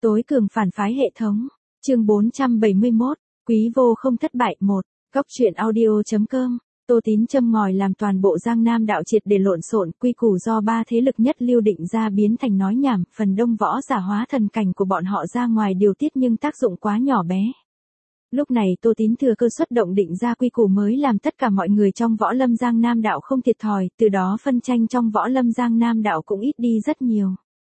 Tối cường phản phái hệ thống. Chương 471. Quý vô không thất bại 1. Góc truyện audio.com. Tô Tín châm ngòi làm toàn bộ Giang Nam đạo triệt để lộn xộn, quy củ do ba thế lực nhất lưu định ra biến thành nói nhảm, phần đông võ giả hóa thần cảnh của bọn họ ra ngoài điều tiết nhưng tác dụng quá nhỏ bé. Lúc này Tô Tín thừa cơ xuất động định ra quy củ mới làm tất cả mọi người trong võ lâm Giang Nam đạo không thiệt thòi, từ đó phân tranh trong võ lâm Giang Nam đạo cũng ít đi rất nhiều.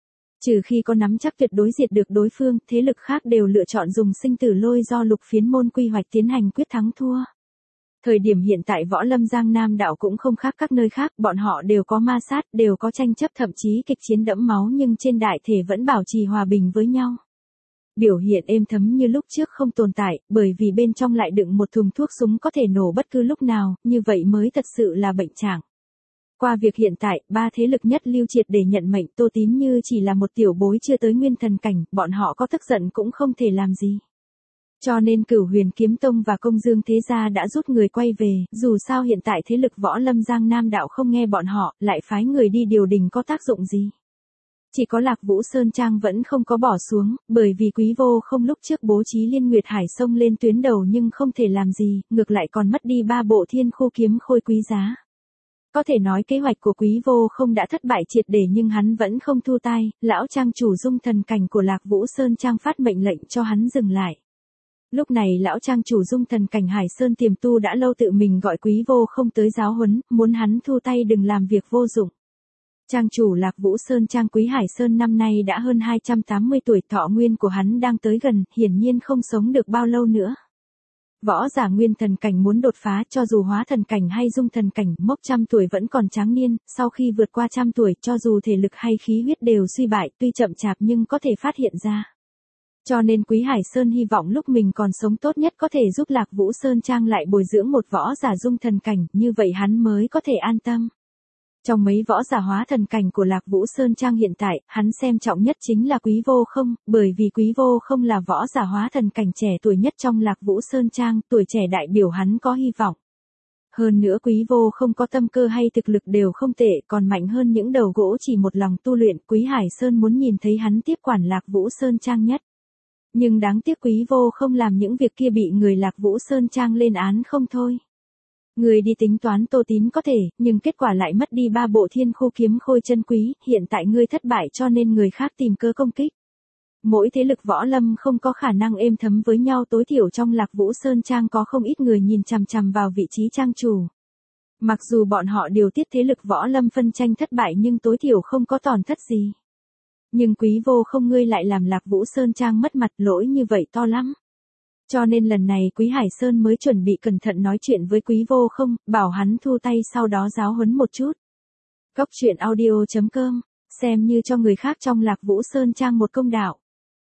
Trừ khi có nắm chắc tuyệt đối diệt được đối phương, thế lực khác đều lựa chọn dùng sinh tử lôi do lục phiến môn quy hoạch tiến hành quyết thắng thua. Thời điểm hiện tại võ lâm Giang Nam đạo cũng không khác các nơi khác, bọn họ đều có ma sát, đều có tranh chấp thậm chí kịch chiến đẫm máu nhưng trên đại thể vẫn bảo trì hòa bình với nhau. Biểu hiện êm thấm như lúc trước không tồn tại, bởi vì bên trong lại đựng một thùng thuốc súng có thể nổ bất cứ lúc nào, như vậy mới thật sự là bệnh trạng. Qua việc hiện tại, ba thế lực nhất lưu triệt để nhận mệnh Tô Tín như chỉ là một tiểu bối chưa tới nguyên thần cảnh, bọn họ có tức giận cũng không thể làm gì. Cho nên Cửu Huyền Kiếm Tông và Công Dương Thế Gia đã rút người quay về, dù sao hiện tại thế lực võ lâm Giang Nam đạo không nghe bọn họ, lại phái người đi điều đình có tác dụng gì. Chỉ có Lạc Vũ Sơn Trang vẫn không có bỏ xuống, bởi vì Quý Vô không lúc trước bố trí Liên Nguyệt Hải xông lên tuyến đầu nhưng không thể làm gì, ngược lại còn mất đi 3 bộ thiên khu kiếm khôi quý giá. Có thể nói kế hoạch của Quý Vô không đã thất bại triệt để nhưng hắn vẫn không thu tay, lão trang chủ dung thần cảnh của Lạc Vũ Sơn Trang phát mệnh lệnh cho hắn dừng lại. Lúc này lão trang chủ dung thần cảnh Hải Sơn tiềm tu đã lâu tự mình gọi Quý Vô không tới giáo huấn, muốn hắn thu tay đừng làm việc vô dụng. Trang chủ Lạc Vũ Sơn Trang Quý Hải Sơn năm nay đã hơn 280 tuổi, thọ nguyên của hắn đang tới gần, hiển nhiên không sống được bao lâu nữa. Võ giả nguyên thần cảnh muốn đột phá cho dù hóa thần cảnh hay dung thần cảnh, mốc 100 tuổi vẫn còn tráng niên, sau khi vượt qua 100 tuổi cho dù thể lực hay khí huyết đều suy bại, tuy chậm chạp nhưng có thể phát hiện ra. Cho nên Quý Hải Sơn hy vọng lúc mình còn sống tốt nhất có thể giúp Lạc Vũ Sơn Trang lại bồi dưỡng một võ giả dung thần cảnh, như vậy hắn mới có thể an tâm. Trong mấy võ giả hóa thần cảnh của Lạc Vũ Sơn Trang hiện tại, hắn xem trọng nhất chính là Quý Vô không, bởi vì Quý Vô không là võ giả hóa thần cảnh trẻ tuổi nhất trong Lạc Vũ Sơn Trang, tuổi trẻ đại biểu hắn có hy vọng. Hơn nữa Quý Vô không có tâm cơ hay thực lực đều không tệ, còn mạnh hơn những đầu gỗ chỉ một lòng tu luyện, Quý Hải Sơn muốn nhìn thấy hắn tiếp quản Lạc Vũ Sơn Trang nhất. Nhưng đáng tiếc Quý Vô không làm những việc kia bị người Lạc Vũ Sơn Trang lên án không thôi. Người đi tính toán Tô Tín có thể, nhưng kết quả lại mất đi 3 bộ thiên khu kiếm khôi chân quý, hiện tại ngươi thất bại cho nên người khác tìm cớ công kích. Mỗi thế lực võ lâm không có khả năng êm thấm với nhau, tối thiểu trong Lạc Vũ Sơn Trang có không ít người nhìn chằm chằm vào vị trí trang chủ. Mặc dù bọn họ điều tiết thế lực võ lâm phân tranh thất bại nhưng tối thiểu không có tổn thất gì. Nhưng Quý Vô không ngươi lại làm Lạc Vũ Sơn Trang mất mặt, lỗi như vậy to lắm. Cho nên lần này Quý Hải Sơn mới chuẩn bị cẩn thận nói chuyện với Quý Vô không, bảo hắn thu tay sau đó giáo huấn một chút. Góc truyện audio.com, xem như cho người khác trong Lạc Vũ Sơn Trang một công đạo.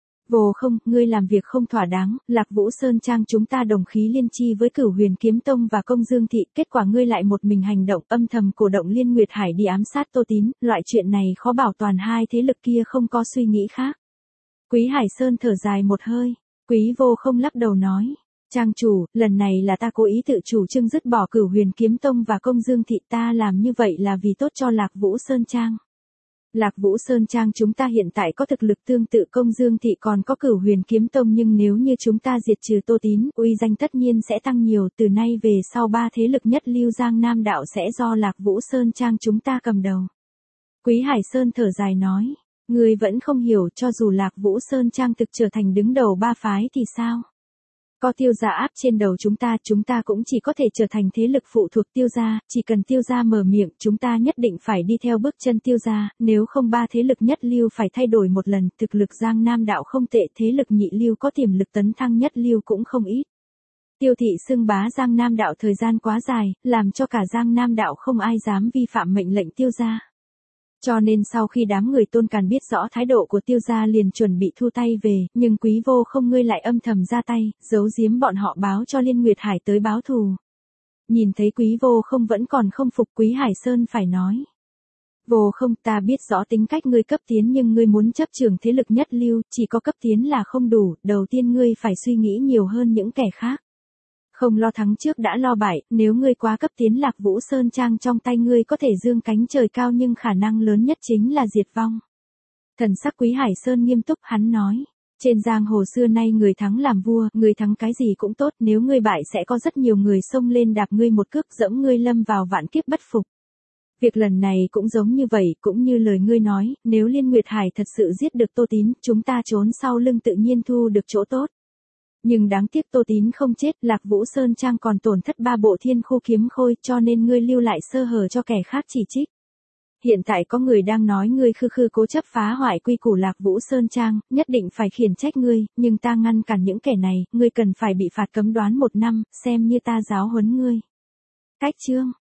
Vô không, ngươi làm việc không thỏa đáng, Lạc Vũ Sơn Trang chúng ta đồng khí liên chi với Cửu Huyền Kiếm Tông và Công Dương Thị, kết quả ngươi lại một mình hành động âm thầm cổ động Liên Nguyệt Hải đi ám sát Tô Tín, loại chuyện này khó bảo toàn hai thế lực kia không có suy nghĩ khác. Quý Hải Sơn thở dài một hơi. Quý Vô không lắc đầu nói, trang chủ, lần này là ta cố ý tự chủ trương dứt bỏ Cửu Huyền Kiếm Tông và Công Dương Thị, ta làm như vậy là vì tốt cho Lạc Vũ Sơn Trang. Lạc Vũ Sơn Trang chúng ta hiện tại có thực lực tương tự Công Dương Thị còn có Cửu Huyền Kiếm Tông nhưng nếu như chúng ta diệt trừ Tô Tín, uy danh tất nhiên sẽ tăng nhiều, từ nay về sau ba thế lực nhất lưu Giang Nam đạo sẽ do Lạc Vũ Sơn Trang chúng ta cầm đầu. Quý Hải Sơn thở dài nói. Người vẫn không hiểu cho dù Lạc Vũ Sơn Trang thực trở thành đứng đầu ba phái thì sao? Có Tiêu gia áp trên đầu chúng ta cũng chỉ có thể trở thành thế lực phụ thuộc Tiêu gia, chỉ cần Tiêu gia mở miệng chúng ta nhất định phải đi theo bước chân Tiêu gia, nếu không ba thế lực nhất lưu phải thay đổi một lần, thực lực Giang Nam đạo không tệ, thế lực nhị lưu có tiềm lực tấn thăng nhất lưu cũng không ít. Tiêu thị xưng bá Giang Nam đạo thời gian quá dài, làm cho cả Giang Nam đạo không ai dám vi phạm mệnh lệnh Tiêu gia. Cho nên sau khi đám người Tôn Càn biết rõ thái độ của Tiêu gia liền chuẩn bị thu tay về, nhưng Quý Vô không ngươi lại âm thầm ra tay, giấu giếm bọn họ báo cho Liên Nguyệt Hải tới báo thù. Nhìn thấy Quý Vô không vẫn còn không phục, Quý Hải Sơn phải nói. Vô không, ta biết rõ tính cách ngươi cấp tiến nhưng ngươi muốn chấp trưởng thế lực nhất lưu, chỉ có cấp tiến là không đủ, đầu tiên ngươi phải suy nghĩ nhiều hơn những kẻ khác. Không lo thắng trước đã lo bại, nếu ngươi quá cấp tiến Lạc Vũ Sơn Trang trong tay ngươi có thể dương cánh trời cao nhưng khả năng lớn nhất chính là diệt vong. Thần sắc Quý Hải Sơn nghiêm túc hắn nói. Trên giang hồ xưa nay người thắng làm vua, người thắng cái gì cũng tốt, nếu ngươi bại sẽ có rất nhiều người xông lên đạp ngươi một cước dẫm ngươi lâm vào vạn kiếp bất phục. Việc lần này cũng giống như vậy, cũng như lời ngươi nói, nếu Liên Nguyệt Hải thật sự giết được Tô Tín, chúng ta trốn sau lưng tự nhiên thu được chỗ tốt. Nhưng đáng tiếc Tô Tín không chết, Lạc Vũ Sơn Trang còn tổn thất 3 bộ thiên khu kiếm khôi, cho nên ngươi lưu lại sơ hở cho kẻ khác chỉ trích. Hiện tại có người đang nói ngươi khư khư cố chấp phá hoại quy củ Lạc Vũ Sơn Trang, nhất định phải khiển trách ngươi, nhưng ta ngăn cản những kẻ này, ngươi cần phải bị phạt cấm đoán 1 năm, xem như ta giáo huấn ngươi. Cách chương